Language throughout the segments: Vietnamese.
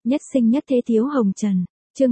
Nhất sinh nhất thế thiếu hồng trần. Chương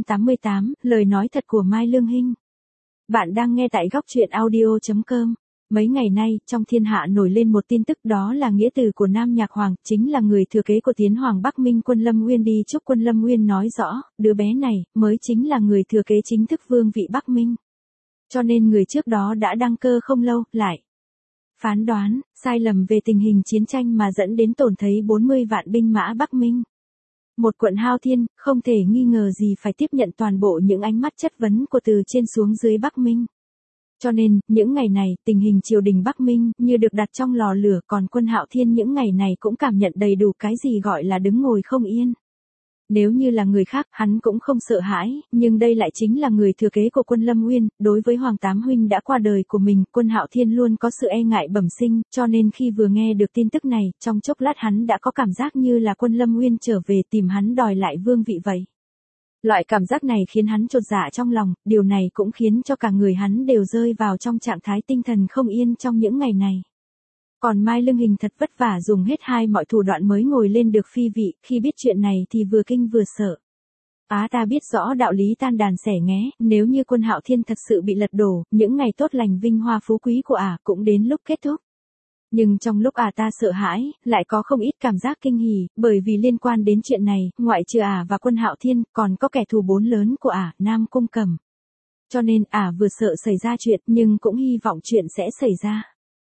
288, lời nói thật của Mai Lương Hinh. Bạn đang nghe tại góc truyện audio.com. Mấy ngày nay, trong thiên hạ nổi lên một tin tức, đó là nghĩa tử của Nam Nhạc Hoàng, chính là người thừa kế của Tiến Hoàng Bắc Minh Quân Lâm Nguyên đi chúc Quân Lâm Nguyên nói rõ, đứa bé này, mới chính là người thừa kế chính thức vương vị Bắc Minh. Cho nên người trước đó đã đăng cơ không lâu, lại phán đoán, sai lầm về tình hình chiến tranh mà dẫn đến tổn thấy 40 vạn binh mã Bắc Minh. Một quận hao thiên, không thể nghi ngờ gì phải tiếp nhận toàn bộ những ánh mắt chất vấn của từ trên xuống dưới Bắc Minh. Cho nên, những ngày này, tình hình triều đình Bắc Minh như được đặt trong lò lửa, còn quân Hạo Thiên những ngày này cũng cảm nhận đầy đủ cái gì gọi là đứng ngồi không yên. Nếu như là người khác, hắn cũng không sợ hãi, nhưng đây lại chính là người thừa kế của Quân Lâm Nguyên, đối với Hoàng Tám huynh đã qua đời của mình, Quân Hạo Thiên luôn có sự e ngại bẩm sinh, cho nên khi vừa nghe được tin tức này, trong chốc lát hắn đã có cảm giác như là Quân Lâm Nguyên trở về tìm hắn đòi lại vương vị vậy. Loại cảm giác này khiến hắn chột dạ trong lòng, điều này cũng khiến cho cả người hắn đều rơi vào trong trạng thái tinh thần không yên trong những ngày này. Còn Mai Lương Hinh thật vất vả dùng hết mọi thủ đoạn mới ngồi lên được phi vị, khi biết chuyện này thì vừa kinh vừa sợ. Ta biết rõ đạo lý tan đàn xẻ nghé, nếu như Quân Hạo Thiên thật sự bị lật đổ, những ngày tốt lành vinh hoa phú quý của cũng đến lúc kết thúc. Nhưng trong lúc ta sợ hãi, lại có không ít cảm giác kinh hỉ, bởi vì liên quan đến chuyện này, ngoại trừ và Quân Hạo Thiên, còn có kẻ thù bốn lớn của Nam Cung Cẩm. Cho nên vừa sợ xảy ra chuyện, nhưng cũng hy vọng chuyện sẽ xảy ra.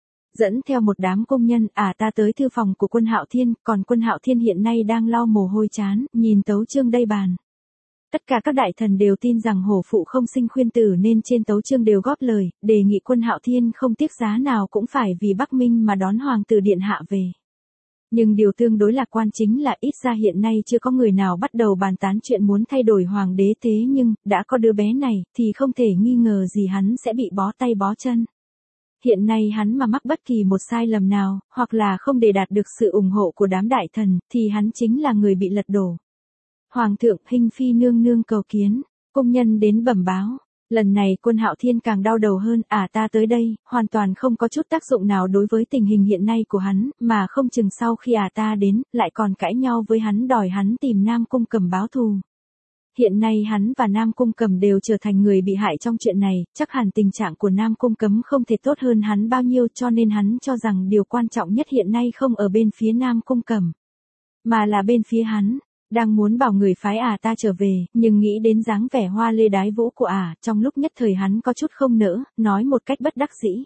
Dẫn theo một đám công nhân, ta tới thư phòng của Quân Hạo Thiên, còn Quân Hạo Thiên hiện nay đang lau mồ hôi chán, nhìn tấu chương đây bàn. Tất cả các đại thần đều tin rằng hổ phụ không sinh khuyên tử, nên trên tấu chương đều góp lời, đề nghị Quân Hạo Thiên không tiếc giá nào cũng phải vì Bắc Minh mà đón hoàng tử điện hạ về. Nhưng điều tương đối lạc quan chính là ít ra hiện nay chưa có người nào bắt đầu bàn tán chuyện muốn thay đổi hoàng đế, thế nhưng, đã có đứa bé này, thì không thể nghi ngờ gì hắn sẽ bị bó tay bó chân. Hiện nay hắn mà mắc bất kỳ một sai lầm nào, hoặc là không để đạt được sự ủng hộ của đám đại thần, thì hắn chính là người bị lật đổ. Hoàng thượng, Hinh phi nương nương cầu kiến, công nhân đến bẩm báo. Lần này Quân Hạo Thiên càng đau đầu hơn, ta tới đây, hoàn toàn không có chút tác dụng nào đối với tình hình hiện nay của hắn, mà không chừng sau khi ta đến, lại còn cãi nhau với hắn đòi hắn tìm Nam Cung Cẩm báo thù. Hiện nay hắn và Nam Cung Cẩm đều trở thành người bị hại trong chuyện này, chắc hẳn tình trạng của Nam Cung Cẩm không thể tốt hơn hắn bao nhiêu, cho nên hắn cho rằng điều quan trọng nhất hiện nay không ở bên phía Nam Cung Cẩm, mà là bên phía hắn. Đang muốn bảo người phái ta trở về, nhưng nghĩ đến dáng vẻ hoa lê đái vũ của trong lúc nhất thời hắn có chút không nỡ, nói một cách bất đắc dĩ.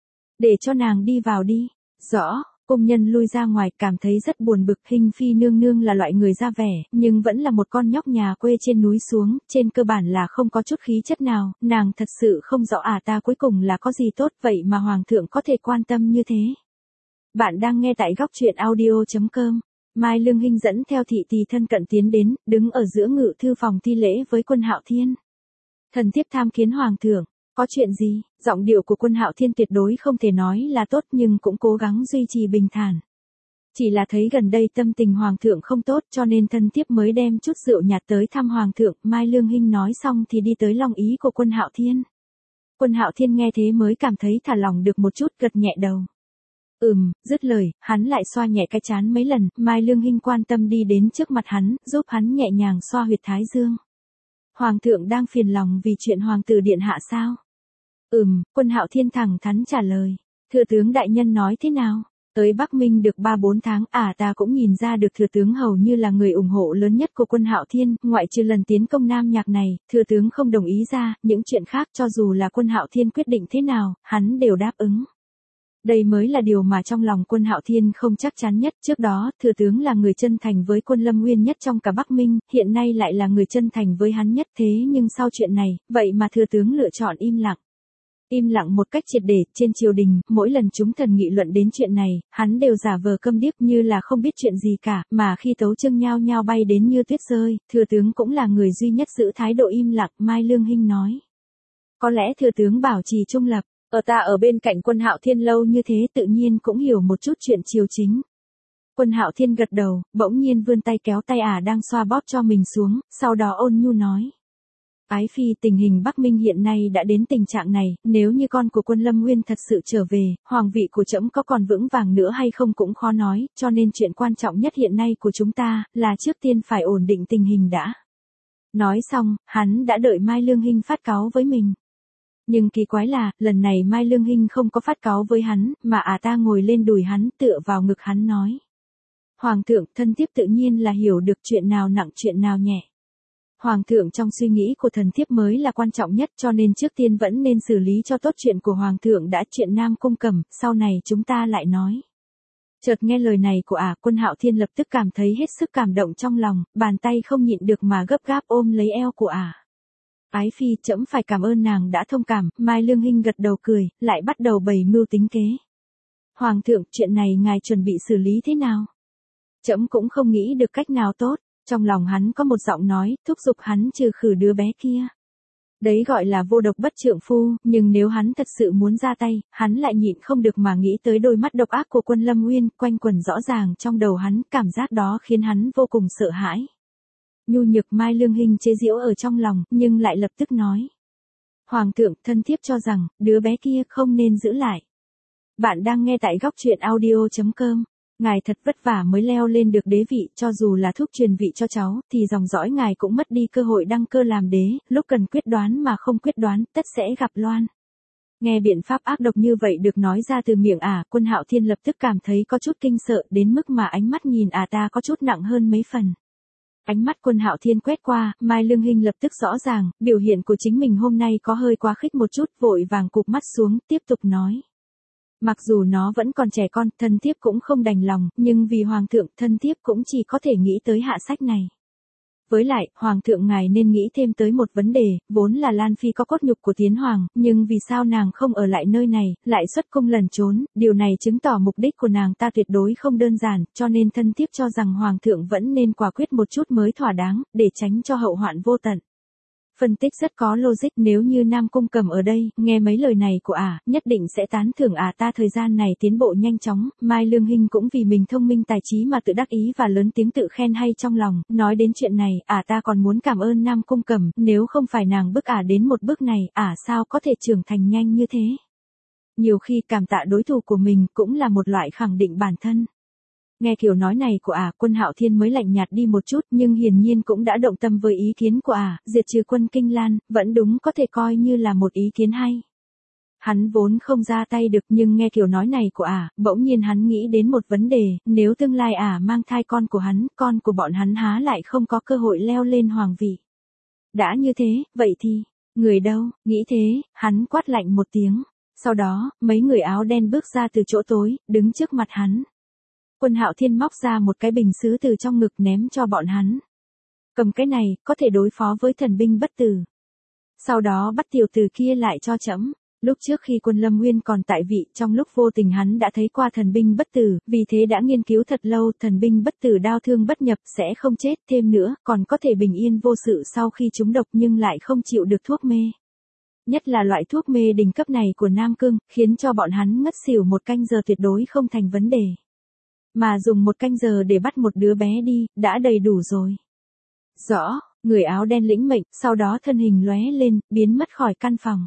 Để cho nàng đi vào đi. Rõ, công nhân lui ra ngoài, cảm thấy rất buồn bực. Hinh phi nương nương là loại người ra vẻ, nhưng vẫn là một con nhóc nhà quê trên núi xuống, trên cơ bản là không có chút khí chất nào, nàng thật sự không rõ ta cuối cùng là có gì tốt vậy mà hoàng thượng có thể quan tâm như thế. Bạn đang nghe tại góc truyện audio.com. Mai Lương Hinh dẫn theo thị tỳ thân cận tiến đến, đứng ở giữa ngự thư phòng thi lễ với Quân Hạo Thiên. Thần thiếp tham kiến hoàng thượng, có chuyện gì? Giọng điệu của Quân Hạo Thiên tuyệt đối không thể nói là tốt, nhưng cũng cố gắng duy trì bình thản. Chỉ là thấy gần đây tâm tình hoàng thượng không tốt, cho nên thần thiếp mới đem chút rượu nhạt tới thăm hoàng thượng. Mai Lương Hinh nói xong thì đi tới lòng ý của Quân Hạo Thiên. Quân Hạo Thiên nghe thế mới cảm thấy thả lòng được một chút, gật nhẹ đầu. Dứt lời, hắn lại xoa nhẹ cái trán mấy lần. Mai Lương Hinh quan tâm đi đến trước mặt hắn, giúp hắn nhẹ nhàng xoa huyệt thái dương. Hoàng thượng đang phiền lòng vì chuyện hoàng tử điện hạ sao? Quân Hạo Thiên thẳng thắn trả lời. Thừa tướng đại nhân nói thế nào? Tới Bắc Minh được 3-4 tháng, ta cũng nhìn ra được thừa tướng hầu như là người ủng hộ lớn nhất của Quân Hạo Thiên, ngoại trừ lần tiến công Nam Nhạc này, thừa tướng không đồng ý ra, những chuyện khác cho dù là Quân Hạo Thiên quyết định thế nào, hắn đều đáp ứng. Đây mới là điều mà trong lòng Quân Hạo Thiên không chắc chắn nhất. Trước đó, thừa tướng là người chân thành với Quân Lâm Nguyên nhất trong cả Bắc Minh, hiện nay lại là người chân thành với hắn nhất, thế nhưng sau chuyện này, vậy mà thừa tướng lựa chọn im lặng. Im lặng một cách triệt để. Trên triều đình, mỗi lần chúng thần nghị luận đến chuyện này, hắn đều giả vờ câm điếc như là không biết chuyện gì cả, mà khi tấu chương nhao nhao bay đến như tuyết rơi, thừa tướng cũng là người duy nhất giữ thái độ im lặng. Mai Lương Hinh nói. Có lẽ thừa tướng bảo trì trung lập. Ta ở bên cạnh Quân Hạo Thiên lâu như thế, tự nhiên cũng hiểu một chút chuyện triều chính. Quân Hạo Thiên gật đầu, bỗng nhiên vươn tay kéo tay đang xoa bóp cho mình xuống, sau đó ôn nhu nói. Ái phi, tình hình Bắc Minh hiện nay đã đến tình trạng này, nếu như con của Quân Lâm Nguyên thật sự trở về, hoàng vị của trẫm có còn vững vàng nữa hay không cũng khó nói, cho nên chuyện quan trọng nhất hiện nay của chúng ta, là trước tiên phải ổn định tình hình đã. Nói xong, hắn đã đợi Mai Lương Hinh phát cáu với mình. Nhưng kỳ quái là, lần này Mai Lương Hinh không có phát cáu với hắn, mà ta ngồi lên đùi hắn tựa vào ngực hắn nói. Hoàng thượng, thân thiếp tự nhiên là hiểu được chuyện nào nặng chuyện nào nhẹ. Hoàng thượng trong suy nghĩ của thần thiếp mới là quan trọng nhất, cho nên trước tiên vẫn nên xử lý cho tốt chuyện của Hoàng thượng đã, chuyện Nam Cung Cẩm, sau này chúng ta lại nói. Chợt nghe lời này của Quân Hạo Thiên lập tức cảm thấy hết sức cảm động trong lòng, bàn tay không nhịn được mà gấp gáp ôm lấy eo của Ái phi, trẫm phải cảm ơn nàng đã thông cảm. Mai Lương Hinh gật đầu cười, lại bắt đầu bày mưu tính kế. Hoàng thượng, chuyện này ngài chuẩn bị xử lý thế nào? Trẫm cũng không nghĩ được cách nào tốt. Trong lòng hắn có một giọng nói, thúc giục hắn trừ khử đứa bé kia. Đấy gọi là vô độc bất trượng phu, nhưng nếu hắn thật sự muốn ra tay, hắn lại nhịn không được mà nghĩ tới đôi mắt độc ác của Quân Lâm Nguyên, quanh quẩn rõ ràng trong đầu hắn, cảm giác đó khiến hắn vô cùng sợ hãi. Nhu nhược Mai Lương Hinh chế giễu ở trong lòng, nhưng lại lập tức nói. Hoàng thượng, thân thiếp cho rằng, đứa bé kia không nên giữ lại. Bạn đang nghe tại góc truyện audio.com. Ngài thật vất vả mới leo lên được đế vị, cho dù là thuốc truyền vị cho cháu, thì dòng dõi ngài cũng mất đi cơ hội đăng cơ làm đế, lúc cần quyết đoán mà không quyết đoán, tất sẽ gặp loan. Nghe biện pháp ác độc như vậy được nói ra từ miệng Quân Hạo Thiên lập tức cảm thấy có chút kinh sợ, đến mức mà ánh mắt nhìn ta có chút nặng hơn mấy phần. Ánh mắt Quân Hạo Thiên quét qua, Mai Lương Hinh lập tức rõ ràng, biểu hiện của chính mình hôm nay có hơi quá khích một chút, vội vàng cụp mắt xuống, tiếp tục nói. Mặc dù nó vẫn còn trẻ con, thân thiếp cũng không đành lòng, nhưng vì Hoàng thượng, thân thiếp cũng chỉ có thể nghĩ tới hạ sách này. Với lại, Hoàng thượng ngài nên nghĩ thêm tới một vấn đề, vốn là Lan Phi có cốt nhục của Tiến Hoàng, nhưng vì sao nàng không ở lại nơi này, lại xuất cung lẩn trốn, điều này chứng tỏ mục đích của nàng ta tuyệt đối không đơn giản, cho nên thân thiếp cho rằng Hoàng thượng vẫn nên quả quyết một chút mới thỏa đáng, để tránh cho hậu hoạn vô tận. Phân tích rất có logic, nếu như Nam Cung Cẩm ở đây, nghe mấy lời này của nhất định sẽ tán thưởng ta thời gian này tiến bộ nhanh chóng. Mai Lương Hinh cũng vì mình thông minh tài trí mà tự đắc ý và lớn tiếng tự khen hay trong lòng, nói đến chuyện này, ta còn muốn cảm ơn Nam Cung Cẩm, nếu không phải nàng bức đến một bước này, sao có thể trưởng thành nhanh như thế. Nhiều khi cảm tạ đối thủ của mình cũng là một loại khẳng định bản thân. Nghe kiểu nói này của Quân Hạo Thiên mới lạnh nhạt đi một chút, nhưng hiển nhiên cũng đã động tâm với ý kiến của diệt trừ quân Kinh Lan, vẫn đúng có thể coi như là một ý kiến hay. Hắn vốn không ra tay được, nhưng nghe kiểu nói này của bỗng nhiên hắn nghĩ đến một vấn đề, nếu tương lai mang thai con của bọn hắn há lại không có cơ hội leo lên hoàng vị. Đã như thế, vậy thì, người đâu, nghĩ thế, hắn quát lạnh một tiếng. Sau đó, mấy người áo đen bước ra từ chỗ tối, đứng trước mặt hắn. Quân Hạo Thiên móc ra một cái bình sứ từ trong ngực ném cho bọn hắn. Cầm cái này, có thể đối phó với thần binh bất tử. Sau đó bắt tiểu tử kia lại cho trẫm. Lúc trước khi Quân Lâm Nguyên còn tại vị, trong lúc vô tình hắn đã thấy qua thần binh bất tử, vì thế đã nghiên cứu thật lâu, thần binh bất tử đao thương bất nhập, sẽ không chết, thêm nữa, còn có thể bình yên vô sự sau khi trúng độc nhưng lại không chịu được thuốc mê. Nhất là loại thuốc mê đỉnh cấp này của Nam Cương, khiến cho bọn hắn ngất xỉu một canh giờ tuyệt đối không thành vấn đề. Mà dùng một canh giờ để bắt một đứa bé đi, đã đầy đủ rồi. Rõ, người áo đen lĩnh mệnh, sau đó thân hình lóe lên, biến mất khỏi căn phòng.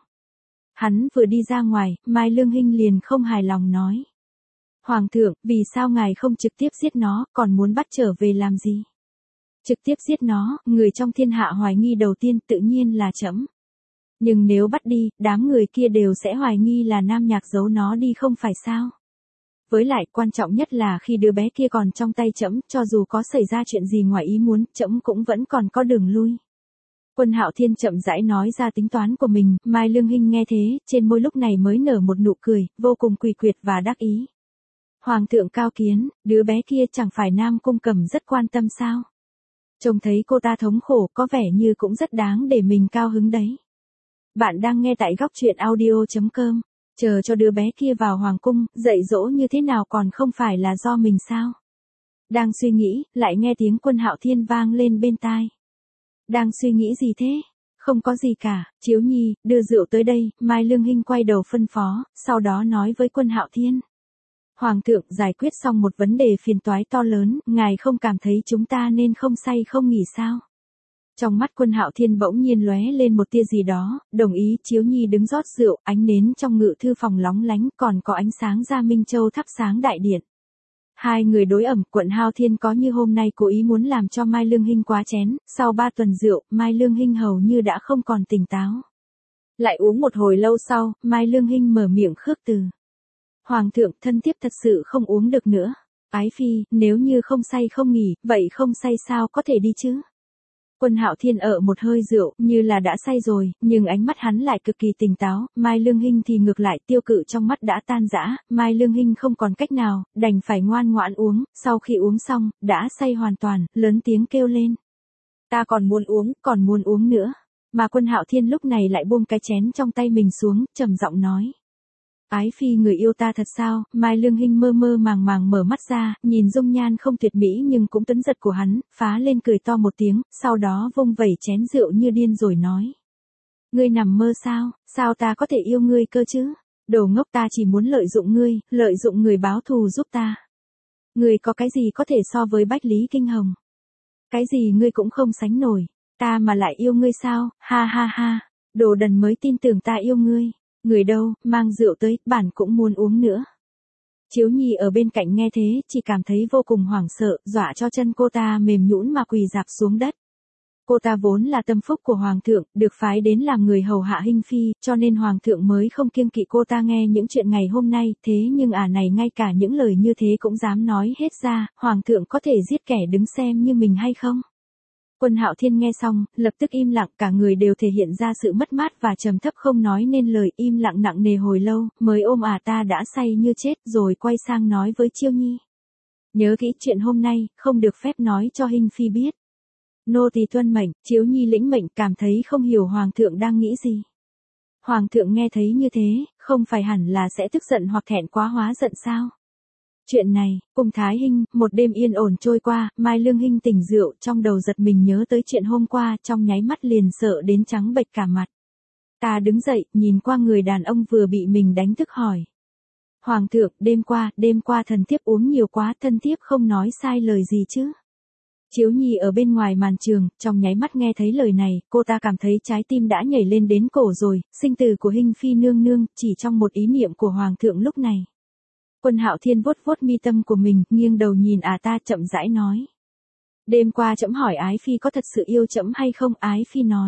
Hắn vừa đi ra ngoài, Mai Lương Hinh liền không hài lòng nói. Hoàng thượng, vì sao ngài không trực tiếp giết nó, còn muốn bắt trở về làm gì? Trực tiếp giết nó, người trong thiên hạ hoài nghi đầu tiên tự nhiên là trẫm. Nhưng nếu bắt đi, đám người kia đều sẽ hoài nghi là Nam Nhạc giấu nó đi không phải sao? Với lại, quan trọng nhất là khi đứa bé kia còn trong tay trẫm, cho dù có xảy ra chuyện gì ngoài ý muốn, trẫm cũng vẫn còn có đường lui. Quân Hạo Thiên chậm rãi nói ra tính toán của mình, Mai Lương Hinh nghe thế, trên môi lúc này mới nở một nụ cười, vô cùng quỳ quyệt và đắc ý. Hoàng thượng cao kiến, đứa bé kia chẳng phải Nam Cung Cẩm rất quan tâm sao? Trông thấy cô ta thống khổ có vẻ như cũng rất đáng để mình cao hứng đấy. Bạn đang nghe tại góc truyện audio.com. Chờ cho đứa bé kia vào hoàng cung, dạy dỗ như thế nào còn không phải là do mình sao? Đang suy nghĩ, lại nghe tiếng Quân Hạo Thiên vang lên bên tai. Đang suy nghĩ gì thế? Không có gì cả, Chiếu Nhi, đưa rượu tới đây. Mai Lương Hinh quay đầu phân phó, sau đó nói với Quân Hạo Thiên. Hoàng thượng, giải quyết xong một vấn đề phiền toái to lớn, ngài không cảm thấy chúng ta nên không say không nghỉ sao? Trong mắt Quân Hạo Thiên bỗng nhiên lóe lên một tia gì đó, đồng ý. Chiếu Nhi đứng rót rượu, ánh nến trong ngự thư phòng lóng lánh, còn có ánh sáng Gia Minh Châu thắp sáng đại điện. Hai người đối ẩm, Quận Hạo Thiên có như hôm nay cố ý muốn làm cho Mai Lương Hinh quá chén, sau 3 tuần rượu, Mai Lương Hinh hầu như đã không còn tỉnh táo. Lại uống một hồi lâu sau, Mai Lương Hinh mở miệng khước từ. Hoàng thượng, thân thiếp thật sự không uống được nữa. Ái phi, nếu như không say không nghỉ, vậy không say sao có thể đi chứ? Quân Hạo Thiên ở một hơi rượu, như là đã say rồi, nhưng ánh mắt hắn lại cực kỳ tỉnh táo, Mai Lương Hinh thì ngược lại, tiêu cự trong mắt đã tan rã, Mai Lương Hinh không còn cách nào, đành phải ngoan ngoãn uống, sau khi uống xong, đã say hoàn toàn, lớn tiếng kêu lên. Ta còn muốn uống nữa. Mà Quân Hạo Thiên lúc này lại buông cái chén trong tay mình xuống, trầm giọng nói. Ái phi, người yêu ta thật sao? Mai Lương Hinh mơ mơ màng màng mở mắt ra, nhìn dung nhan không tuyệt mỹ nhưng cũng tuấn giật của hắn, phá lên cười to một tiếng, sau đó vung vẩy chén rượu như điên rồi nói. Ngươi nằm mơ sao? Sao ta có thể yêu ngươi cơ chứ? Đồ ngốc, ta chỉ muốn lợi dụng người báo thù giúp ta. Ngươi có cái gì có thể so với Bách Lý Kinh Hồng? Cái gì ngươi cũng không sánh nổi, ta mà lại yêu ngươi sao? Ha ha ha, đồ đần mới tin tưởng ta yêu ngươi. Người đâu, mang rượu tới, bản cũng muốn uống nữa. Chiếu Nhi ở bên cạnh nghe thế, chỉ cảm thấy vô cùng hoảng sợ, dọa cho chân cô ta mềm nhũn mà quỳ rạp xuống đất. Cô ta vốn là tâm phúc của Hoàng thượng, được phái đến làm người hầu hạ Hinh Phi, cho nên Hoàng thượng mới không kiêng kỵ cô ta nghe những chuyện ngày hôm nay, thế nhưng này ngay cả những lời như thế cũng dám nói hết ra, Hoàng thượng có thể giết kẻ đứng xem như mình hay không? Quân Hạo Thiên nghe xong, lập tức im lặng, cả người đều thể hiện ra sự mất mát và trầm thấp không nói nên lời, im lặng nặng nề hồi lâu, mới ôm ta đã say như chết, rồi quay sang nói với Chiêu Nhi. Nhớ kỹ chuyện hôm nay, không được phép nói cho Hinh Phi biết. Nô tỳ tuân mệnh. Chiếu Nhi lĩnh mệnh, cảm thấy không hiểu Hoàng thượng đang nghĩ gì. Hoàng thượng nghe thấy như thế, không phải hẳn là sẽ tức giận hoặc thẹn quá hóa giận sao? Chuyện này, cùng Thái Hinh, một đêm yên ổn trôi qua, Mai Lương Hinh tỉnh rượu, trong đầu giật mình nhớ tới chuyện hôm qua, trong nháy mắt liền sợ đến trắng bệch cả mặt. Ta đứng dậy, nhìn qua người đàn ông vừa bị mình đánh thức hỏi. Hoàng thượng, đêm qua thần thiếp uống nhiều quá, thân thiếp không nói sai lời gì chứ? Chiếu Nhi ở bên ngoài màn trường, trong nháy mắt nghe thấy lời này, cô ta cảm thấy trái tim đã nhảy lên đến cổ rồi, sinh tử của Hinh Phi nương nương, chỉ trong một ý niệm của Hoàng thượng lúc này. Quân Hạo Thiên vuốt vuốt mi tâm của mình, nghiêng đầu nhìn ta chậm rãi nói. Đêm qua trẫm hỏi Ái Phi có thật sự yêu trẫm hay không? Ái Phi nói.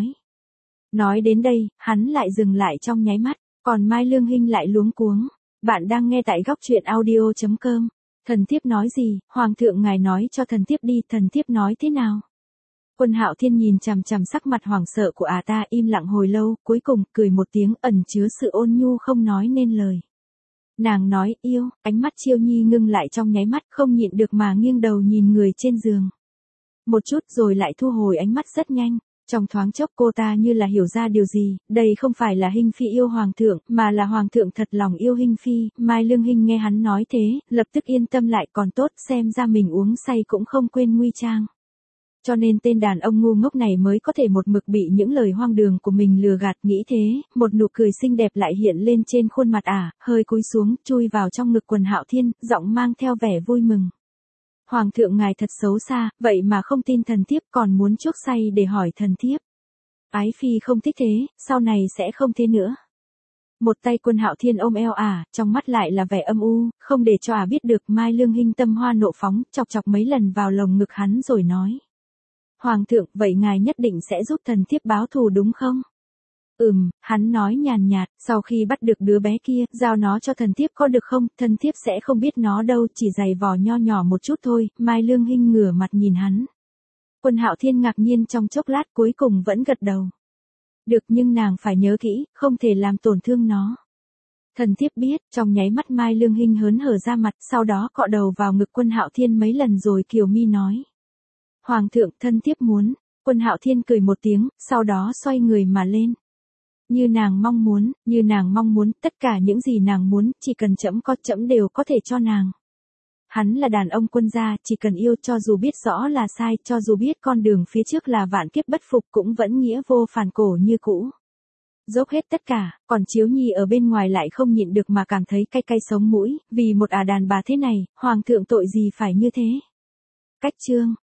Nói đến đây, hắn lại dừng lại trong nháy mắt, còn Mai Lương Hinh lại luống cuống. Bạn đang nghe tại góc truyện audio.com. Thần thiếp nói gì? Hoàng thượng ngài nói cho thần thiếp đi, thần thiếp nói thế nào? Quân Hạo Thiên nhìn chằm chằm sắc mặt hoảng sợ của ta, im lặng hồi lâu, cuối cùng cười một tiếng ẩn chứa sự ôn nhu không nói nên lời. Nàng nói yêu, ánh mắt Chiêu Nhi ngưng lại trong nháy mắt, không nhịn được mà nghiêng đầu nhìn người trên giường. Một chút rồi lại thu hồi ánh mắt rất nhanh. Trong thoáng chốc cô ta như là hiểu ra điều gì, đây không phải là Hinh Phi yêu Hoàng thượng, mà là Hoàng thượng thật lòng yêu Hinh Phi. Mai Lương Hinh nghe hắn nói thế, lập tức yên tâm lại, còn tốt, xem ra mình uống say cũng không quên nguy trang. Cho nên tên đàn ông ngu ngốc này mới có thể một mực bị những lời hoang đường của mình lừa gạt. Nghĩ thế, một nụ cười xinh đẹp lại hiện lên trên khuôn mặt hơi cúi xuống, chui vào trong ngực Quân Hạo Thiên, giọng mang theo vẻ vui mừng. Hoàng thượng ngài thật xấu xa, vậy mà không tin thần thiếp, còn muốn chuốc say để hỏi thần thiếp. Ái Phi không thích thế, sau này sẽ không thế nữa. Một tay Quân Hạo Thiên ôm eo trong mắt lại là vẻ âm u, không để cho biết được. Mai Lương Hinh tâm hoa nộ phóng, chọc chọc mấy lần vào lồng ngực hắn rồi nói. Hoàng thượng, vậy ngài nhất định sẽ giúp thần thiếp báo thù đúng không? Hắn nói nhàn nhạt, sau khi bắt được đứa bé kia, giao nó cho thần thiếp có được không? Thần thiếp sẽ không biết nó đâu, chỉ giày vò nho nhỏ một chút thôi. Mai Lương Hinh ngửa mặt nhìn hắn. Quân Hạo Thiên ngạc nhiên trong chốc lát, cuối cùng vẫn gật đầu. Được, nhưng nàng phải nhớ kỹ, không thể làm tổn thương nó. Thần thiếp biết. Trong nháy mắt Mai Lương Hinh hớn hở ra mặt, sau đó cọ đầu vào ngực Quân Hạo Thiên mấy lần rồi kiều mi nói. Hoàng thượng, thân thiếp muốn. Quân Hạo Thiên cười một tiếng, sau đó xoay người mà lên. Như nàng mong muốn, tất cả những gì nàng muốn, chỉ cần trẫm có, trẫm đều có thể cho nàng. Hắn là đàn ông quân gia, chỉ cần yêu, cho dù biết rõ là sai, cho dù biết con đường phía trước là vạn kiếp bất phục, cũng vẫn nghĩa vô phản cổ như cũ. Dốc hết tất cả, còn Chiếu Nhi ở bên ngoài lại không nhịn được mà cảm thấy cay cay sống mũi, vì một đàn bà thế này, Hoàng thượng tội gì phải như thế. Cách chương